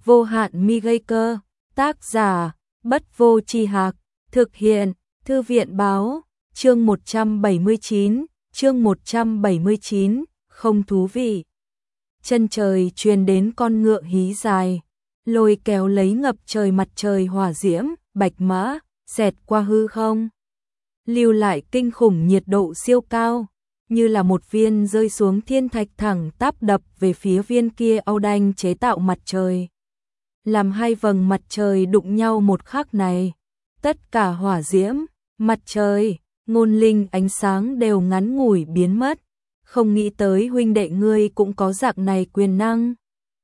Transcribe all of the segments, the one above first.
Vô hạn mi gây cơ, tác giả, Bất Vô Tri Hạc, thực hiện, Thư viện báo, chương 179, không thú vị. Chân trời truyền đến con ngựa hí dài, lôi kéo lấy ngập trời mặt trời hỏa diễm, bạch mã, xẹt qua hư không. Lưu lại kinh khủng nhiệt độ siêu cao, như là một viên rơi xuống thiên thạch thẳng tắp đập về phía viên kia Âu Đanh chế tạo mặt trời. Làm hai vầng mặt trời đụng nhau một khắc này, tất cả hỏa diễm, mặt trời, ngôn linh ánh sáng đều ngắn ngủi biến mất. Không nghĩ tới huynh đệ ngươi cũng có dạng này quyền năng.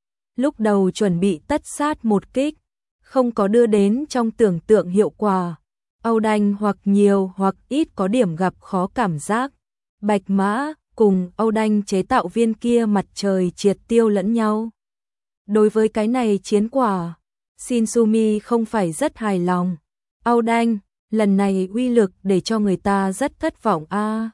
Lúc đầu chuẩn bị tất sát một kích, không có đưa đến trong tưởng tượng hiệu quả. Âu Đanh hoặc nhiều hoặc ít có điểm gặp khó cảm giác. Bạch mã cùng Âu Đanh chế tạo viên kia mặt trời triệt tiêu lẫn nhau. Đối với cái này chiến quả, Shinsumi không phải rất hài lòng. Âu Đanh, lần này uy lực để cho người ta rất thất vọng a.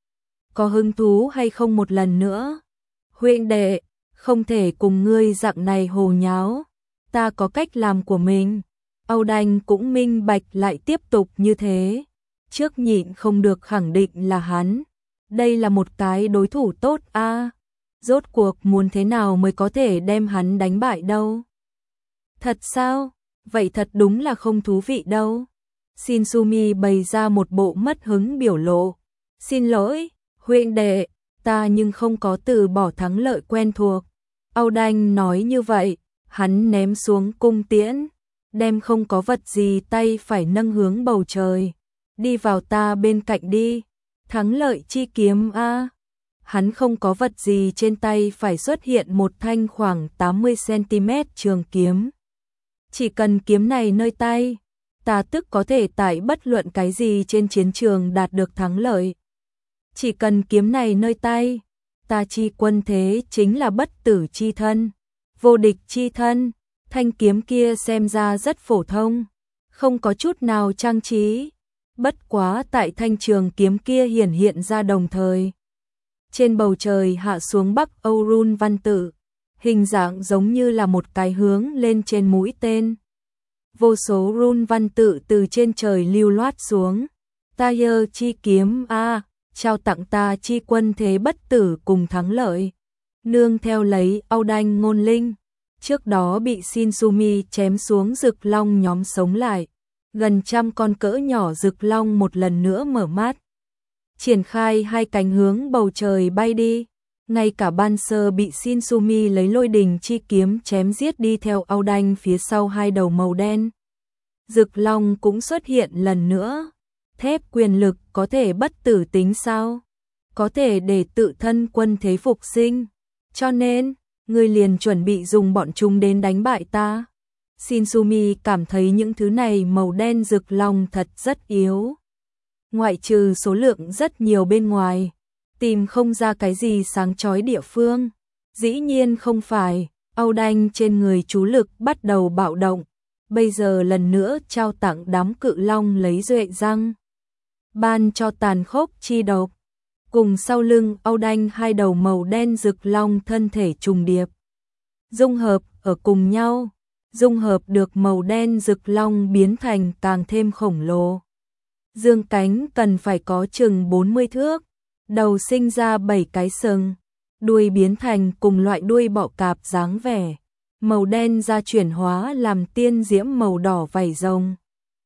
Có hứng thú hay không một lần nữa? Huynh đệ, không thể cùng ngươi dạng này hồ nháo. Ta có cách làm của mình. Âu Đanh cũng minh bạch lại tiếp tục như thế. Trước nhịn không được khẳng định là hắn. Đây là một cái đối thủ tốt a. Rốt cuộc muốn thế nào mới có thể đem hắn đánh bại đâu? Thật sao? Vậy thật đúng là không thú vị đâu. Shinsumi bày ra một bộ mất hứng biểu lộ. Xin lỗi, huynh đệ, ta nhưng không có từ bỏ thắng lợi quen thuộc. Âu Đanh nói như vậy, hắn ném xuống cung tiễn, đem không có vật gì tay phải nâng hướng bầu trời. Đi vào ta bên cạnh đi, thắng lợi chi kiếm a. Hắn không có vật gì trên tay phải xuất hiện một thanh khoảng 80cm trường kiếm. Chỉ cần kiếm này nơi tay, ta tức có thể tại bất luận cái gì trên chiến trường đạt được thắng lợi. Chỉ cần kiếm này nơi tay, ta chi quân thế chính là bất tử chi thân, vô địch chi thân. Thanh kiếm kia xem ra rất phổ thông, không có chút nào trang trí. Bất quá tại thanh trường kiếm kia hiển hiện ra đồng thời. Trên bầu trời hạ xuống Bắc Âu run văn tự, hình dạng giống như là một cái hướng lên trên mũi tên. Vô số run văn tự từ trên trời lưu loát xuống. Ta yơ chi kiếm a, trao tặng ta chi quân thế bất tử cùng thắng lợi. Nương theo lấy Âu Đanh ngôn linh, trước đó bị Shinsumi chém xuống rực long nhóm sống lại. Gần trăm con cỡ nhỏ rực long một lần nữa mở mắt, triển khai hai cánh hướng bầu trời bay đi. Ngay cả Ban Sơ bị Shinsumi lấy lôi đình chi kiếm chém giết đi theo Âu Đanh phía sau hai đầu màu đen. Rực long cũng xuất hiện lần nữa. Thép quyền lực có thể bất tử tính sao? Có thể để tự thân quân thế phục sinh. Cho nên, ngươi liền chuẩn bị dùng bọn chúng đến đánh bại ta. Shinsumi cảm thấy những thứ này màu đen rực long thật rất yếu. Ngoại trừ số lượng rất nhiều bên ngoài, tìm không ra cái gì sáng chói địa phương. Dĩ nhiên không phải, Âu Đanh trên người chú lực bắt đầu bạo động. Bây giờ lần nữa trao tặng đám cự long lấy duệ răng. Ban cho tàn khốc chi độc. Cùng sau lưng Âu Đanh hai đầu màu đen rực long thân thể trùng điệp. Dung hợp ở cùng nhau. Dung hợp được màu đen rực long biến thành càng thêm khổng lồ. Dương cánh cần phải có chừng 40 thước. Đầu sinh ra 7 cái sừng. Đuôi biến thành cùng loại đuôi bọ cạp dáng vẻ. Màu đen ra chuyển hóa làm tiên diễm màu đỏ vảy rồng.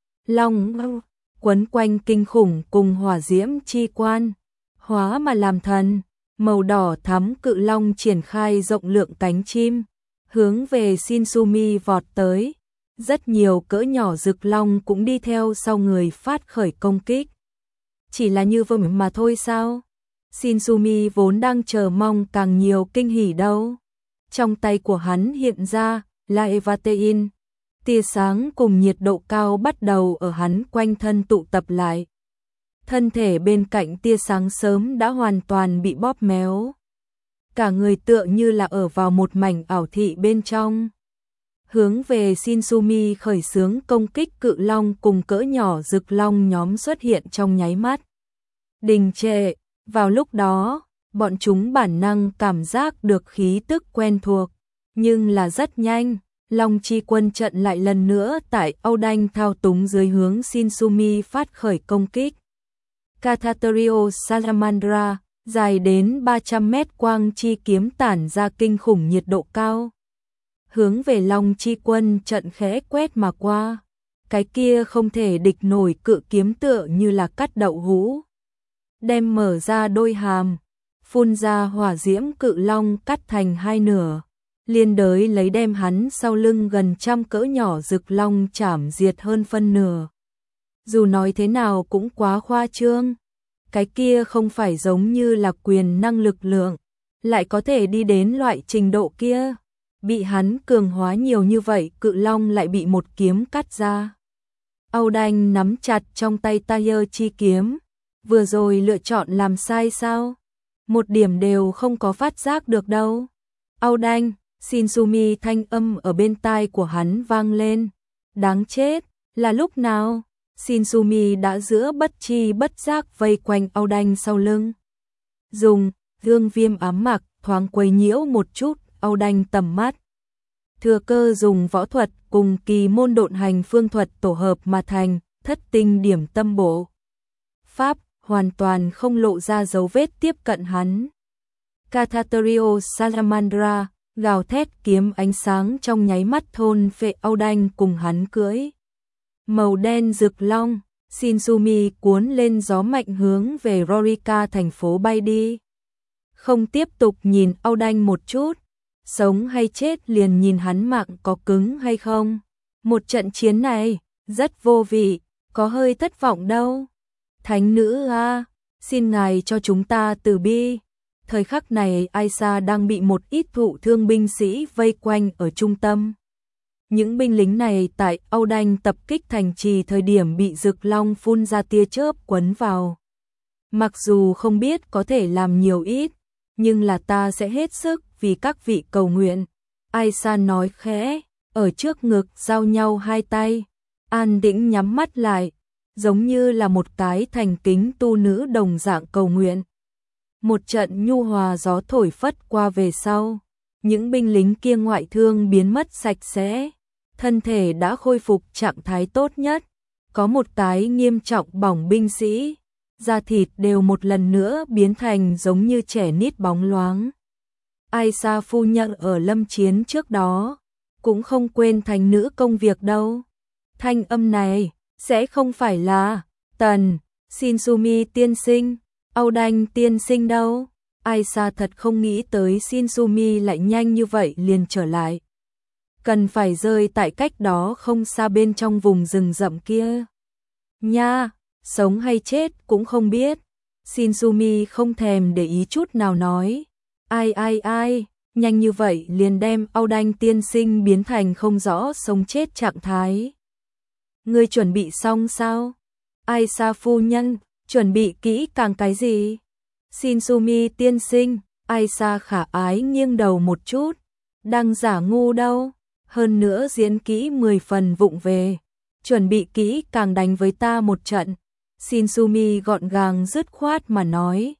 Long quấn quanh kinh khủng cùng hỏa diễm chi quan. Hóa mà làm thần. Màu đỏ thắm cự long triển khai rộng lượng cánh chim, hướng về Shinsumi vọt tới. Rất nhiều cỡ nhỏ rực long cũng đi theo sau người phát khởi công kích. Chỉ là như vậy mà thôi sao? Shinsumi vốn đang chờ mong càng nhiều kinh hỉ đâu. Trong tay của hắn hiện ra là Evatein. Tia sáng cùng nhiệt độ cao bắt đầu ở hắn quanh thân tụ tập lại. Thân thể bên cạnh tia sáng sớm đã hoàn toàn bị bóp méo. Cả người tựa như là ở vào một mảnh ảo thị bên trong. Hướng về Shinsumi khởi xướng công kích cự long cùng cỡ nhỏ rực long nhóm xuất hiện trong nháy mắt. Đình trệ, vào lúc đó, bọn chúng bản năng cảm giác được khí tức quen thuộc, nhưng là rất nhanh, Long Chi Quân trận lại lần nữa tại Âu Đanh thao túng dưới hướng Shinsumi phát khởi công kích. Cathaterio Salamandra, dài đến 300 mét quang chi kiếm tản ra kinh khủng nhiệt độ cao. Hướng về Long Chi Quân trận khẽ quét mà qua. Cái kia không thể địch nổi cự kiếm tựa như là cắt đậu hũ. Đem mở ra đôi hàm, phun ra hỏa diễm cự long cắt thành hai nửa. Liên đới lấy đem hắn sau lưng gần trăm cỡ nhỏ rực long chảm diệt hơn phân nửa. Dù nói thế nào cũng quá khoa trương. Cái kia không phải giống như là quyền năng lực lượng, lại có thể đi đến loại trình độ kia. Bị hắn cường hóa nhiều như vậy, cự long lại bị một kiếm cắt ra. Âu Đanh nắm chặt trong tay Tire chi kiếm, vừa rồi lựa chọn làm sai sao? Một điểm đều không có phát giác được đâu. Âu Đanh, Shinsumi thanh âm ở bên tai của hắn vang lên. Đáng chết, là lúc nào? Shinsumi đã giữa bất chi bất giác vây quanh Âu Đanh sau lưng. Dùng dương viêm ám mặc thoáng quấy nhiễu một chút Âu Đanh tầm mắt. Thừa cơ dùng võ thuật cùng kỳ môn độn hành phương thuật tổ hợp mà thành thất tinh điểm tâm bộ. Pháp hoàn toàn không lộ ra dấu vết tiếp cận hắn. Cathaterio Salamandra gào thét kiếm ánh sáng trong nháy mắt thôn phệ Âu Đanh cùng hắn cưỡi. Màu đen rực long, Shinsumi cuốn lên gió mạnh hướng về Rorika thành phố bay đi. Không tiếp tục nhìn Âu Đanh một chút, sống hay chết liền nhìn hắn mạng có cứng hay không. Một trận chiến này, rất vô vị, có hơi thất vọng đâu. Thánh nữ a, xin ngài cho chúng ta từ bi. Thời khắc này Aisa đang bị một ít thụ thương binh sĩ vây quanh ở trung tâm. Những binh lính này tại Âu Đanh tập kích thành trì thời điểm bị rực long phun ra tia chớp quấn vào. Mặc dù không biết có thể làm nhiều ít, nhưng là ta sẽ hết sức vì các vị cầu nguyện. Aisa nói khẽ, ở trước ngực giao nhau hai tay, an tĩnh nhắm mắt lại, giống như là một cái thành kính tu nữ đồng dạng cầu nguyện. Một trận nhu hòa gió thổi phất qua về sau, những binh lính kia ngoại thương biến mất sạch sẽ, thân thể đã khôi phục trạng thái tốt nhất. Có một cái nghiêm trọng bỏng binh sĩ, da thịt đều một lần nữa biến thành giống như trẻ nít bóng loáng. Aisa phu nhân ở lâm chiến trước đó, cũng không quên thành nữ công việc đâu. Thanh âm này, sẽ không phải là Tần, Shinsumi tiên sinh, Âu Đanh tiên sinh đâu. Aisa thật không nghĩ tới Shinsumi lại nhanh như vậy liền trở lại. Cần phải rơi tại cách đó không xa bên trong vùng rừng rậm kia. Nha, sống hay chết cũng không biết. Shinsumi không thèm để ý chút nào nói. Ai, nhanh như vậy liền đem Âu Đanh tiên sinh biến thành không rõ sống chết trạng thái. Ngươi chuẩn bị xong sao? Aisa phu nhân, chuẩn bị kỹ càng cái gì? Shinsumi tiên sinh, Aisa khả ái nghiêng đầu một chút. Đang giả ngu đâu? Hơn nữa diễn kỹ 10 phần vụng về. Chuẩn bị kỹ càng đánh với ta một trận. Shinsumi gọn gàng dứt khoát mà nói.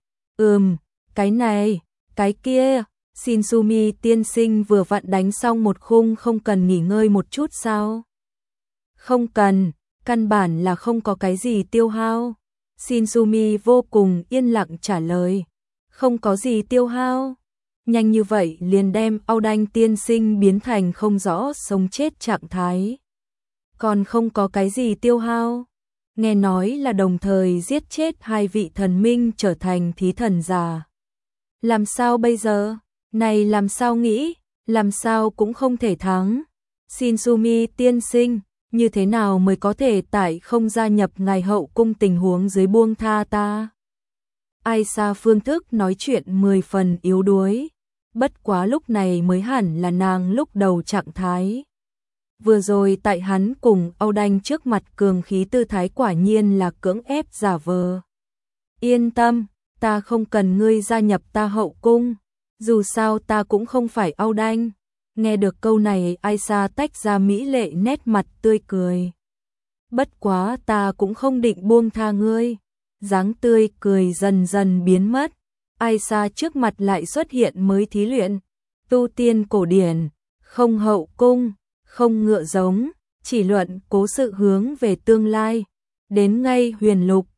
Cái này, cái kia. Shinsumi tiên sinh vừa vặn đánh xong một khung, không cần nghỉ ngơi một chút sao? Không cần, căn bản là không có cái gì tiêu hao. Shinsumi vô cùng yên lặng trả lời. Không có gì tiêu hao. Nhanh như vậy liền đem Âu Đanh tiên sinh biến thành không rõ sống chết trạng thái. Còn không có cái gì tiêu hao. Nghe nói là đồng thời giết chết hai vị thần minh trở thành thí thần già. Làm sao bây giờ? Này làm sao nghĩ? Làm sao cũng không thể thắng. Shinsumi tiên sinh, như thế nào mới có thể tại không gia nhập ngài hậu cung tình huống dưới buông tha ta? Aisa phương thức nói chuyện 10 phần yếu đuối. Bất quá lúc này mới hẳn là nàng lúc đầu trạng thái. Vừa rồi tại hắn cùng Âu Đanh trước mặt cường khí tư thái quả nhiên là cưỡng ép giả vờ. Yên tâm, ta không cần ngươi gia nhập ta hậu cung. Dù sao ta cũng không phải Âu Đanh. Nghe được câu này Aisa tách ra mỹ lệ nét mặt tươi cười. Bất quá ta cũng không định buông tha ngươi. Dáng tươi cười dần dần biến mất. Aisa trước mặt lại xuất hiện mới thí luyện. Tu tiên cổ điển, không hậu cung, không ngựa giống, chỉ luận cố sự hướng về tương lai. Đến ngay huyền lục,